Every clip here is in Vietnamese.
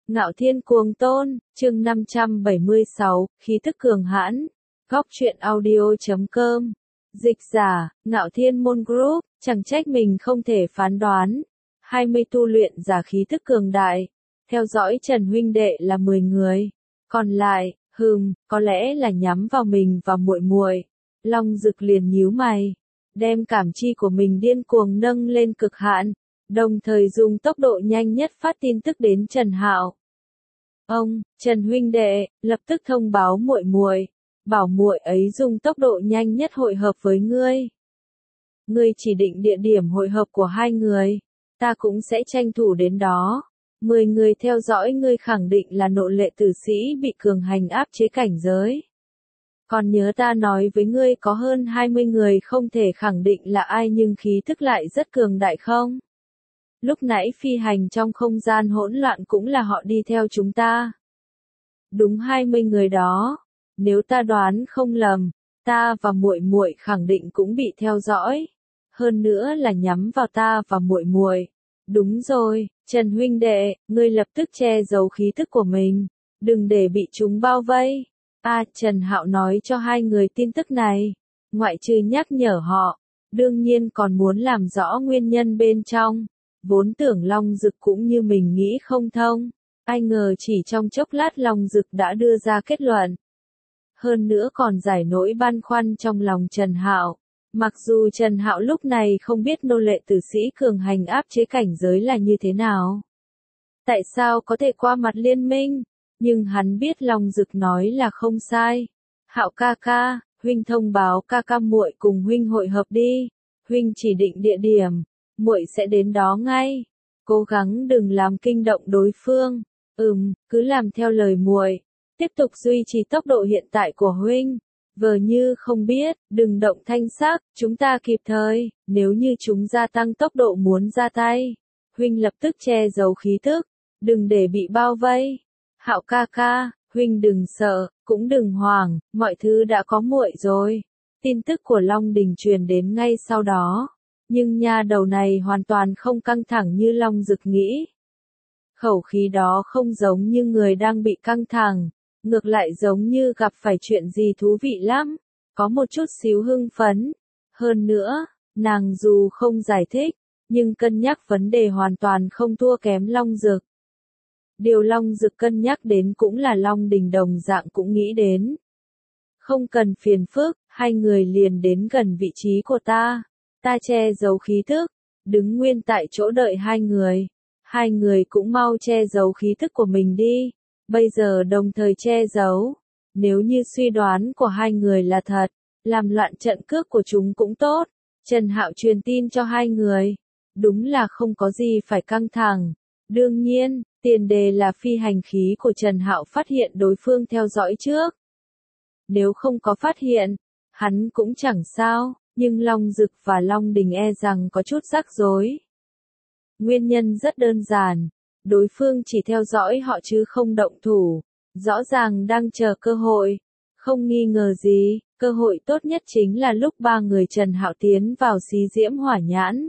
Ngạo Thiên Cuồng Tôn, chương 576, khí tức cường hãn. Góc truyện audio.com. Dịch giả, Ngạo Thiên Môn Group, chẳng trách mình không thể phán đoán. 20 tu luyện giả khí tức cường đại. Theo dõi Trần huynh đệ là 10 người. Còn lại, có lẽ là nhắm vào mình và muội muội. Long Dực liền nhíu mày, đem cảm chi của mình điên cuồng nâng lên cực hạn, đồng thời dùng tốc độ nhanh nhất phát tin tức đến Trần Hạo. Trần huynh đệ, lập tức thông báo muội muội, bảo muội ấy dùng tốc độ nhanh nhất hội hợp với ngươi. Ngươi chỉ định địa điểm hội hợp của hai người, ta cũng sẽ tranh thủ đến đó. 10 người theo dõi ngươi khẳng định là nộ lệ tử sĩ bị cường hành áp chế cảnh giới. Còn nhớ ta nói với ngươi có hơn 20 người không thể khẳng định là ai nhưng khí tức lại rất cường đại không? Lúc nãy phi hành trong không gian hỗn loạn cũng là họ đi theo chúng ta. Đúng 20 người đó, nếu ta đoán không lầm, ta và muội muội khẳng định cũng bị theo dõi. Hơn nữa là nhắm vào ta và muội muội. Đúng rồi, Trần huynh đệ, ngươi lập tức che giấu khí tức của mình, đừng để bị chúng bao vây. Trần Hạo nói cho hai người tin tức này, ngoại trừ nhắc nhở họ, đương nhiên còn muốn làm rõ nguyên nhân bên trong. Vốn tưởng Long Dực cũng như mình nghĩ không thông, ai ngờ chỉ trong chốc lát Long Dực đã đưa ra kết luận. Hơn nữa còn giải nỗi băn khoăn trong lòng Trần Hạo. Mặc dù Trần Hạo lúc này không biết nô lệ tử sĩ cường hành áp chế cảnh giới là như thế nào. Tại sao có thể qua mặt liên minh? Nhưng hắn biết Long Dực nói là không sai. Hạo ca ca, huynh thông báo ca ca muội cùng huynh hội hợp đi. Huynh chỉ định địa điểm, muội sẽ đến đó ngay. Cố gắng đừng làm kinh động đối phương. Cứ làm theo lời muội. Tiếp tục duy trì tốc độ hiện tại của huynh. Vờ như không biết, đừng động thanh sắc, chúng ta kịp thời. Nếu như chúng gia tăng tốc độ muốn ra tay, huynh lập tức che giấu khí tức, đừng để bị bao vây. Hạo ca ca, huynh đừng sợ, cũng đừng hoảng, mọi thứ đã có muội rồi. Tin tức của Long Đình truyền đến ngay sau đó. Nhưng nha đầu này hoàn toàn không căng thẳng như Long Dực nghĩ. Khẩu khí đó không giống như người đang bị căng thẳng, ngược lại giống như gặp phải chuyện gì thú vị lắm, có một chút xíu hưng phấn. Hơn nữa, nàng dù không giải thích, nhưng cân nhắc vấn đề hoàn toàn không thua kém Long Dực. Điều Long Dực cân nhắc đến cũng là Long Đình đồng dạng cũng nghĩ đến. Không cần phiền phức, hai người liền đến gần vị trí của ta. Ta che giấu khí thức, đứng nguyên tại chỗ đợi hai người. Hai người cũng mau che giấu khí thức của mình đi. Bây giờ đồng thời che giấu. Nếu như suy đoán của hai người là thật, làm loạn trận cước của chúng cũng tốt. Trần Hạo truyền tin cho hai người. Đúng là không có gì phải căng thẳng. Đương nhiên, tiền đề là phi hành khí của Trần Hạo phát hiện đối phương theo dõi trước. Nếu không có phát hiện, hắn cũng chẳng sao, nhưng Long Dực và Long Đình e rằng có chút rắc rối. Nguyên nhân rất đơn giản, đối phương chỉ theo dõi họ chứ không động thủ, rõ ràng đang chờ cơ hội. Không nghi ngờ gì, cơ hội tốt nhất chính là lúc ba người Trần Hạo tiến vào xí diễm hỏa nhãn.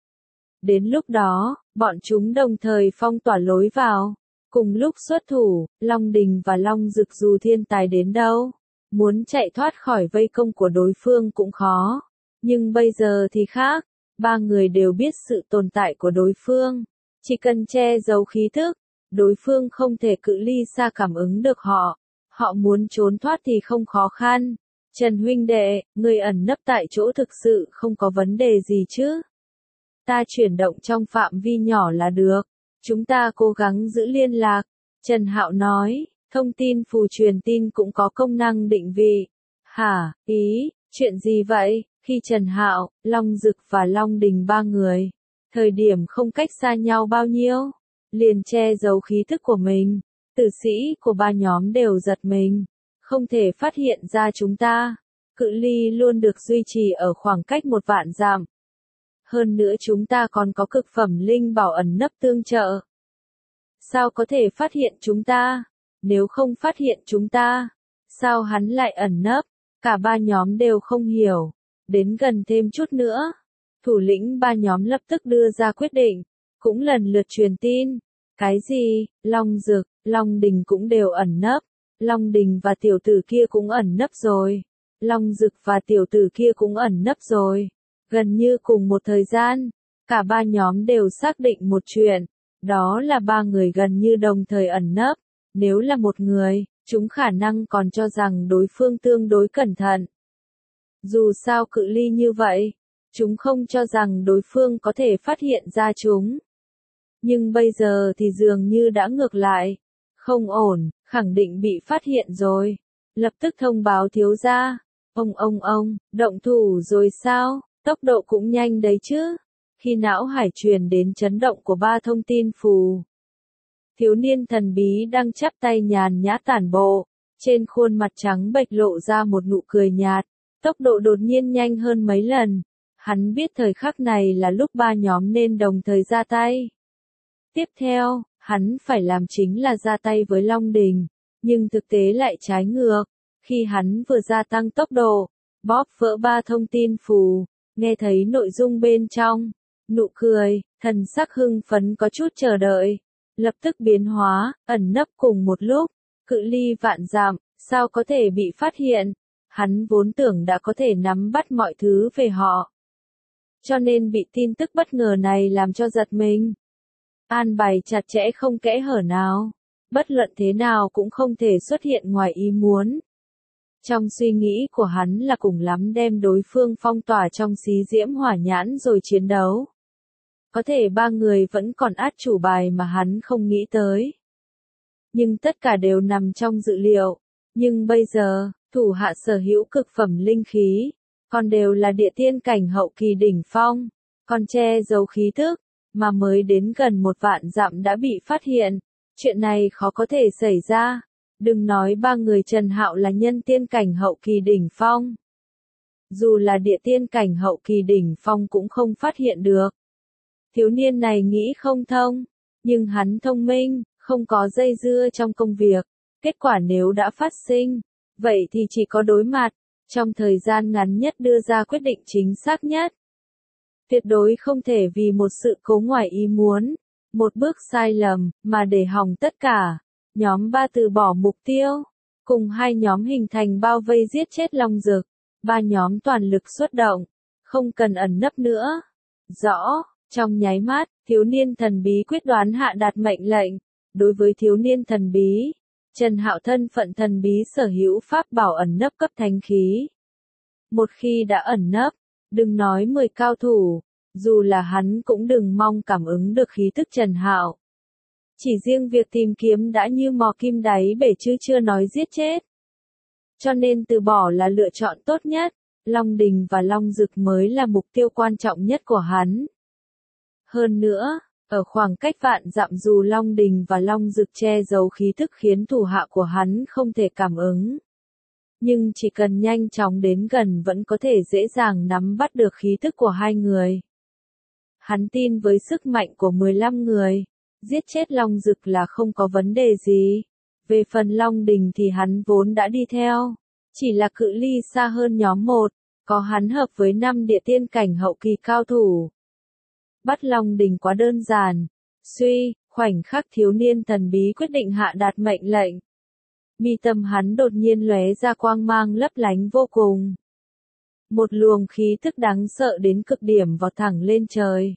Đến lúc đó, bọn chúng đồng thời phong tỏa lối vào. Cùng lúc xuất thủ, Long Đình và Long Dực dù thiên tài đến đâu, muốn chạy thoát khỏi vây công của đối phương cũng khó. Nhưng bây giờ thì khác, ba người đều biết sự tồn tại của đối phương. Chỉ cần che giấu khí thức, đối phương không thể cự ly xa cảm ứng được họ. Họ muốn trốn thoát thì không khó khăn. Trần huynh đệ, người ẩn nấp tại chỗ thực sự không có vấn đề gì chứ? Ta chuyển động trong phạm vi nhỏ là được. Chúng ta cố gắng giữ liên lạc. Trần Hạo nói, thông tin phù truyền tin cũng có công năng định vị. Chuyện gì vậy? Khi Trần Hạo, Long Dực và Long Đình ba người, thời điểm không cách xa nhau bao nhiêu, liền che giấu khí thức của mình, tử sĩ của ba nhóm đều giật mình, không thể phát hiện ra chúng ta. Cự ly luôn được duy trì ở khoảng cách 1 vạn dặm. Hơn nữa chúng ta còn có cực phẩm linh bảo ẩn nấp tương trợ. Sao có thể phát hiện chúng ta? Nếu không phát hiện chúng ta, sao hắn lại ẩn nấp? Cả ba nhóm đều không hiểu. Đến gần thêm chút nữa, thủ lĩnh ba nhóm lập tức đưa ra quyết định, cũng lần lượt truyền tin. Cái gì? Long Dực, Long Đình cũng đều ẩn nấp. Long Đình và tiểu tử kia cũng ẩn nấp rồi. Long Dực và tiểu tử kia cũng ẩn nấp rồi. Gần như cùng một thời gian, cả ba nhóm đều xác định một chuyện, đó là ba người gần như đồng thời ẩn nấp. Nếu là một người, chúng khả năng còn cho rằng đối phương tương đối cẩn thận. Dù sao cự ly như vậy, chúng không cho rằng đối phương có thể phát hiện ra chúng. Nhưng bây giờ thì dường như đã ngược lại. Không ổn, khẳng định bị phát hiện rồi. Lập tức thông báo thiếu gia. Ông, động thủ rồi sao? Tốc độ cũng nhanh đấy chứ. Khi não hải truyền đến chấn động của ba thông tin phù. Thiếu niên thần bí đang chắp tay nhàn nhã tản bộ. Trên khuôn mặt trắng bệch lộ ra một nụ cười nhạt. Tốc độ đột nhiên nhanh hơn mấy lần. Hắn biết thời khắc này là lúc ba nhóm nên đồng thời ra tay. Tiếp theo, hắn phải làm chính là ra tay với Long Đình. Nhưng thực tế lại trái ngược. Khi hắn vừa gia tăng tốc độ, bóp vỡ ba thông tin phù, nghe thấy nội dung bên trong. Nụ cười, thần sắc hưng phấn có chút chờ đợi. Lập tức biến hóa, ẩn nấp cùng một lúc. Cự ly vạn dặm, sao có thể bị phát hiện? Hắn vốn tưởng đã có thể nắm bắt mọi thứ về họ. Cho nên bị tin tức bất ngờ này làm cho giật mình. An bài chặt chẽ không kẽ hở nào. Bất luận thế nào cũng không thể xuất hiện ngoài ý muốn. Trong suy nghĩ của hắn là cùng lắm đem đối phương phong tỏa trong xí diễm hỏa nhãn rồi chiến đấu. Có thể ba người vẫn còn át chủ bài mà hắn không nghĩ tới. Nhưng tất cả đều nằm trong dự liệu. Nhưng bây giờ, thủ hạ sở hữu cực phẩm linh khí, còn đều là địa tiên cảnh hậu kỳ đỉnh phong, còn che giấu khí tức, mà mới đến gần 1.000 dặm đã bị phát hiện. Chuyện này khó có thể xảy ra. Đừng nói ba người Trần Hạo là nhân tiên cảnh hậu kỳ đỉnh phong. Dù là địa tiên cảnh hậu kỳ đỉnh phong cũng không phát hiện được. Thiếu niên này nghĩ không thông, nhưng hắn thông minh, không có dây dưa trong công việc. Kết quả nếu đã phát sinh, vậy thì chỉ có đối mặt, trong thời gian ngắn nhất đưa ra quyết định chính xác nhất. Tuyệt đối không thể vì một sự cố ngoài ý muốn, một bước sai lầm, mà để hỏng tất cả. Nhóm 3 từ bỏ mục tiêu, cùng hai nhóm hình thành bao vây giết chết Long Dực. Ba nhóm toàn lực xuất động, không cần ẩn nấp nữa. Rõ, trong nháy mắt, thiếu niên thần bí quyết đoán hạ đạt mệnh lệnh. Đối với thiếu niên thần bí, Trần Hạo thân phận thần bí sở hữu pháp bảo ẩn nấp cấp thánh khí. Một khi đã ẩn nấp, đừng nói 10 cao thủ, dù là hắn cũng đừng mong cảm ứng được khí tức Trần Hạo. Chỉ riêng việc tìm kiếm đã như mò kim đáy bể chứ chưa nói giết chết. Cho nên từ bỏ là lựa chọn tốt nhất, Long Đình và Long Dực mới là mục tiêu quan trọng nhất của hắn. Hơn nữa, ở khoảng cách vạn dặm dù Long Đình và Long Dực che giấu khí tức khiến thủ hạ của hắn không thể cảm ứng. Nhưng chỉ cần nhanh chóng đến gần vẫn có thể dễ dàng nắm bắt được khí tức của hai người. Hắn tin với sức mạnh của 15 người, giết chết Long Dực là không có vấn đề gì. Về phần Long Đình thì hắn vốn đã đi theo, chỉ là cự ly xa hơn nhóm 1, có hắn hợp với 5 địa tiên cảnh hậu kỳ cao thủ. Bắt Long Đình quá đơn giản. Khoảnh khắc thiếu niên thần bí quyết định hạ đạt mệnh lệnh. Mi tâm hắn đột nhiên lóe ra quang mang lấp lánh vô cùng. Một luồng khí tức đáng sợ đến cực điểm vọt thẳng lên trời.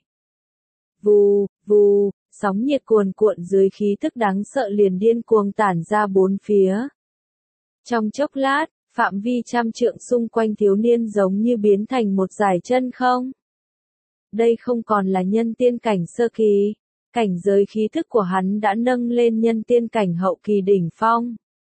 Vù, vù, sóng nhiệt cuồn cuộn dưới khí tức đáng sợ liền điên cuồng tản ra bốn phía. Trong chốc lát, phạm vi trăm trượng xung quanh thiếu niên giống như biến thành một dải chân không. Đây không còn là nhân tiên cảnh sơ kỳ, cảnh giới khí thức của hắn đã nâng lên nhân tiên cảnh hậu kỳ đỉnh phong.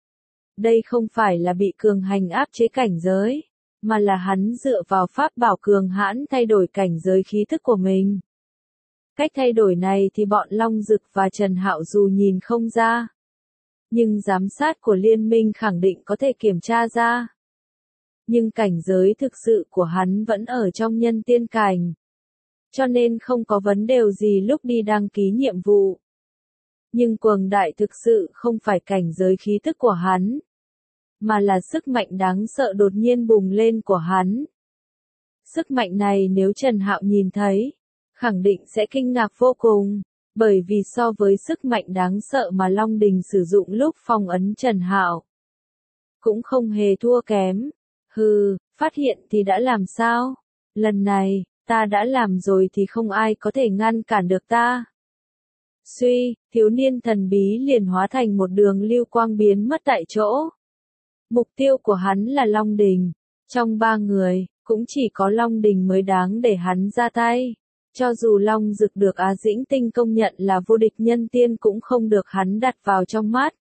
Đây không phải là bị cường hành áp chế cảnh giới, mà là hắn dựa vào pháp bảo cường hãn thay đổi cảnh giới khí thức của mình. Cách thay đổi này thì bọn Long Dực và Trần Hạo dù nhìn không ra, nhưng giám sát của liên minh khẳng định có thể kiểm tra ra. Nhưng cảnh giới thực sự của hắn vẫn ở trong nhân tiên cảnh. Cho nên không có vấn đề gì lúc đi đăng ký nhiệm vụ. Nhưng cường đại thực sự không phải cảnh giới khí tức của hắn, mà là sức mạnh đáng sợ đột nhiên bùng lên của hắn. Sức mạnh này nếu Trần Hạo nhìn thấy, khẳng định sẽ kinh ngạc vô cùng. Bởi vì so với sức mạnh đáng sợ mà Long Đình sử dụng lúc phong ấn Trần Hạo, cũng không hề thua kém. Hừ, phát hiện thì đã làm sao? Lần này, ta đã làm rồi thì không ai có thể ngăn cản được ta. Suy, thiếu niên thần bí liền hóa thành một đường lưu quang biến mất tại chỗ. Mục tiêu của hắn là Long Đình. Trong ba người, cũng chỉ có Long Đình mới đáng để hắn ra tay. Cho dù Long Dực được Á Dĩnh Tinh công nhận là vô địch nhân tiên cũng không được hắn đặt vào trong mắt.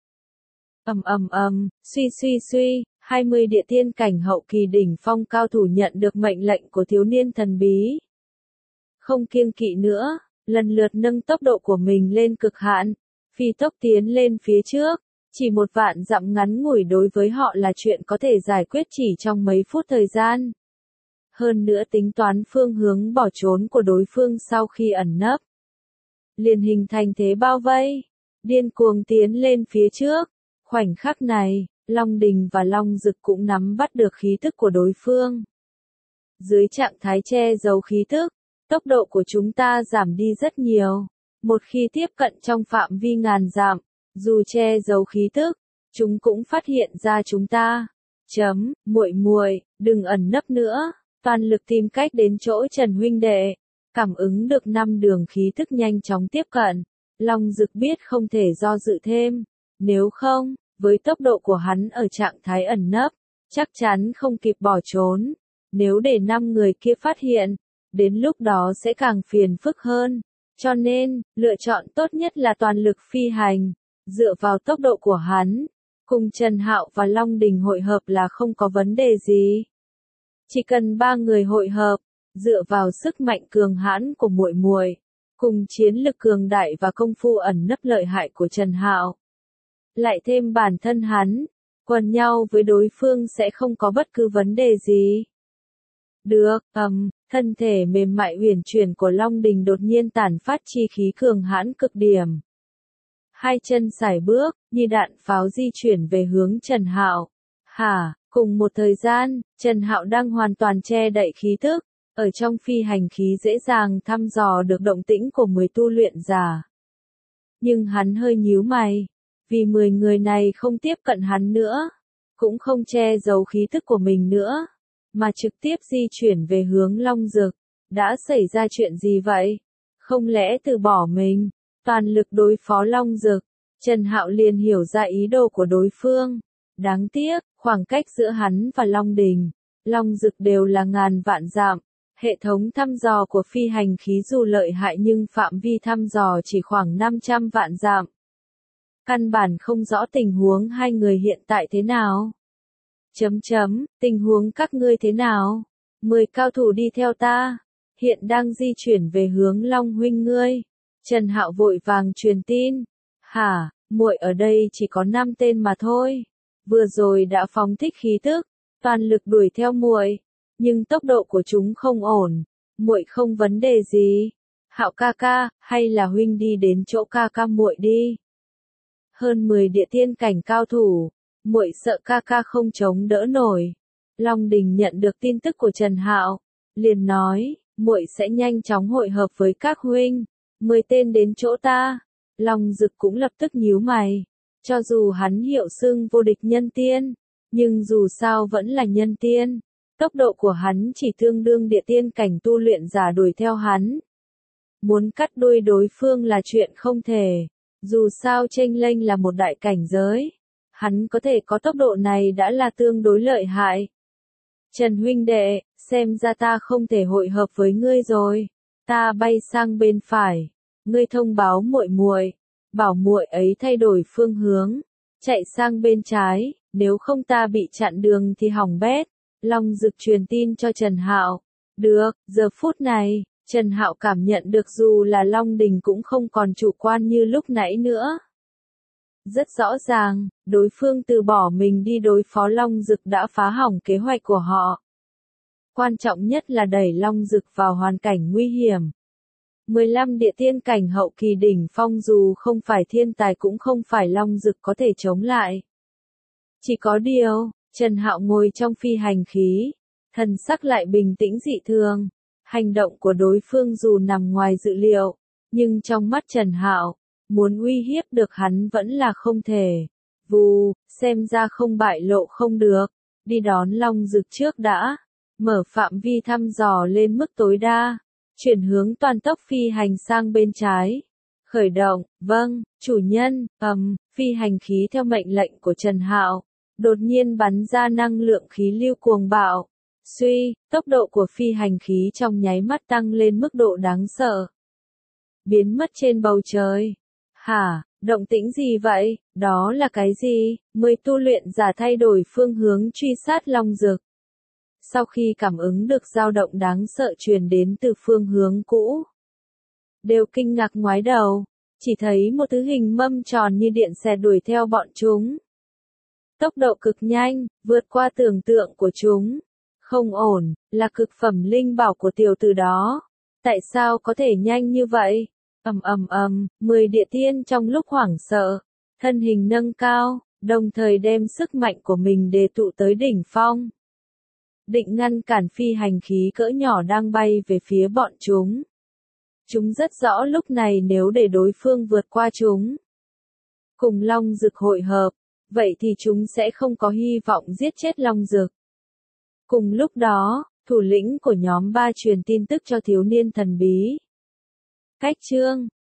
Suy, 20 địa tiên cảnh hậu kỳ đỉnh phong cao thủ nhận được mệnh lệnh của thiếu niên thần bí. Không kiêng kỵ nữa, lần lượt nâng tốc độ của mình lên cực hạn, phi tốc tiến lên phía trước. Chỉ 1 vạn dặm ngắn ngủi đối với họ là chuyện có thể giải quyết chỉ trong mấy phút thời gian. Hơn nữa tính toán phương hướng bỏ trốn của đối phương sau khi ẩn nấp, liền hình thành thế bao vây, điên cuồng tiến lên phía trước. Khoảnh khắc này, Long Đình và Long Dực cũng nắm bắt được khí tức của đối phương. Dưới trạng thái che giấu khí tức, tốc độ của chúng ta giảm đi rất nhiều. Một khi tiếp cận trong phạm vi ngàn dặm, dù che giấu khí tức, chúng cũng phát hiện ra chúng ta. Muội, đừng ẩn nấp nữa, toàn lực tìm cách đến chỗ Trần huynh đệ. Cảm ứng được 5 đường khí tức nhanh chóng tiếp cận, Long Dực biết không thể do dự thêm. Nếu không, với tốc độ của hắn ở trạng thái ẩn nấp, chắc chắn không kịp bỏ trốn. Nếu để 5 người kia phát hiện, đến lúc đó sẽ càng phiền phức hơn. Cho nên, lựa chọn tốt nhất là toàn lực phi hành. Dựa vào tốc độ của hắn, cùng Trần Hạo và Long Đình hội hợp là không có vấn đề gì. Chỉ cần 3 người hội hợp, dựa vào sức mạnh cường hãn của muội, cùng chiến lực cường đại và công phu ẩn nấp lợi hại của Trần Hạo, lại thêm bản thân hắn, quần nhau với đối phương sẽ không có bất cứ vấn đề gì. Được, thân thể mềm mại uyển chuyển của Long Đình đột nhiên tản phát chi khí cường hãn cực điểm. 2 chân sải bước, như đạn pháo di chuyển về hướng Trần Hạo. Cùng một thời gian, Trần Hạo đang hoàn toàn che đậy khí tức, ở trong phi hành khí dễ dàng thăm dò được động tĩnh của 10 tu luyện giả. Nhưng hắn hơi nhíu mày, vì 10 người này không tiếp cận hắn nữa, cũng không che giấu khí tức của mình nữa, mà trực tiếp di chuyển về hướng Long Dực. Đã xảy ra chuyện gì vậy? Không lẽ từ bỏ mình, toàn lực đối phó Long Dực? Trần Hạo liền hiểu ra ý đồ của đối phương. Đáng tiếc, khoảng cách giữa hắn và Long Đình, Long Dực đều là ngàn vạn dặm. Hệ thống thăm dò của phi hành khí dù lợi hại nhưng phạm vi thăm dò chỉ khoảng 500 vạn dặm. Căn bản không rõ tình huống hai người hiện tại thế nào. Tình huống các ngươi thế nào? 10 cao thủ đi theo ta, hiện đang di chuyển về hướng Long huynh ngươi. Trần Hạo vội vàng truyền tin. Muội ở đây chỉ có 5 tên mà thôi. Vừa rồi đã phóng thích khí tức, toàn lực đuổi theo muội, nhưng tốc độ của chúng không ổn. Muội không vấn đề gì. Hạo ca ca, hay là huynh đi đến chỗ ca ca muội đi. Hơn 10 địa tiên cảnh cao thủ, muội sợ ca ca không chống đỡ nổi. Long Đình nhận được tin tức của Trần Hạo, liền nói, muội sẽ nhanh chóng hội hợp với các huynh. 10 tên đến chỗ ta. Long Dực cũng lập tức nhíu mày. Cho dù hắn hiệu xưng vô địch nhân tiên, nhưng dù sao vẫn là nhân tiên. Tốc độ của hắn chỉ tương đương địa tiên cảnh tu luyện giả đuổi theo hắn. Muốn cắt đuôi đối phương là chuyện không thể. Dù sao chênh lênh là một đại cảnh giới. Hắn có thể có tốc độ này đã là tương đối lợi hại. Trần huynh đệ, xem ra ta không thể hội hợp với ngươi rồi. Ta bay sang bên phải. Ngươi thông báo muội, bảo muội ấy thay đổi phương hướng, chạy sang bên trái, nếu không ta bị chặn đường thì hỏng bét. Long Dực truyền tin cho Trần Hạo. Được, giờ phút này, Trần Hạo cảm nhận được dù là Long Đình cũng không còn chủ quan như lúc nãy nữa. Rất rõ ràng, đối phương từ bỏ mình đi đối phó Long Dực đã phá hỏng kế hoạch của họ. Quan trọng nhất là đẩy Long Dực vào hoàn cảnh nguy hiểm. 15 địa tiên cảnh hậu kỳ đỉnh phong dù không phải thiên tài cũng không phải Long Dực có thể chống lại. Chỉ có điều, Trần Hạo ngồi trong phi hành khí, thần sắc lại bình tĩnh dị thường. Hành động của đối phương dù nằm ngoài dự liệu, Nhưng trong mắt Trần Hạo, muốn uy hiếp được hắn vẫn là không thể. Vù, xem ra không bại lộ không được, đi đón Long Dực trước đã, mở phạm vi thăm dò lên mức tối đa, chuyển hướng toàn tốc phi hành sang bên trái. Khởi động, vâng, chủ nhân, phi hành khí theo mệnh lệnh của Trần Hạo, đột nhiên bắn ra năng lượng khí lưu cuồng bạo. Suy, tốc độ của phi hành khí trong nháy mắt tăng lên mức độ đáng sợ. Biến mất trên bầu trời. Hả, động tĩnh gì vậy, đó là cái gì? 10 tu luyện giả thay đổi phương hướng truy sát Long Dực. Sau khi cảm ứng được dao động đáng sợ truyền đến từ phương hướng cũ, đều kinh ngạc ngoái đầu, chỉ thấy một thứ hình mâm tròn như điện xẹt đuổi theo bọn chúng. Tốc độ cực nhanh, vượt qua tưởng tượng của chúng. Không ổn, là cực phẩm linh bảo của tiểu tử đó. Tại sao có thể nhanh như vậy? 10 địa tiên trong lúc hoảng sợ, thân hình nâng cao, đồng thời đem sức mạnh của mình đề tụ tới đỉnh phong. Định ngăn cản phi hành khí cỡ nhỏ đang bay về phía bọn chúng. Chúng rất rõ lúc này nếu để đối phương vượt qua chúng, cùng Long Dực hội hợp, vậy thì chúng sẽ không có hy vọng giết chết Long Dực. Cùng lúc đó, thủ lĩnh của nhóm 3 truyền tin tức cho thiếu niên thần bí. Cách chương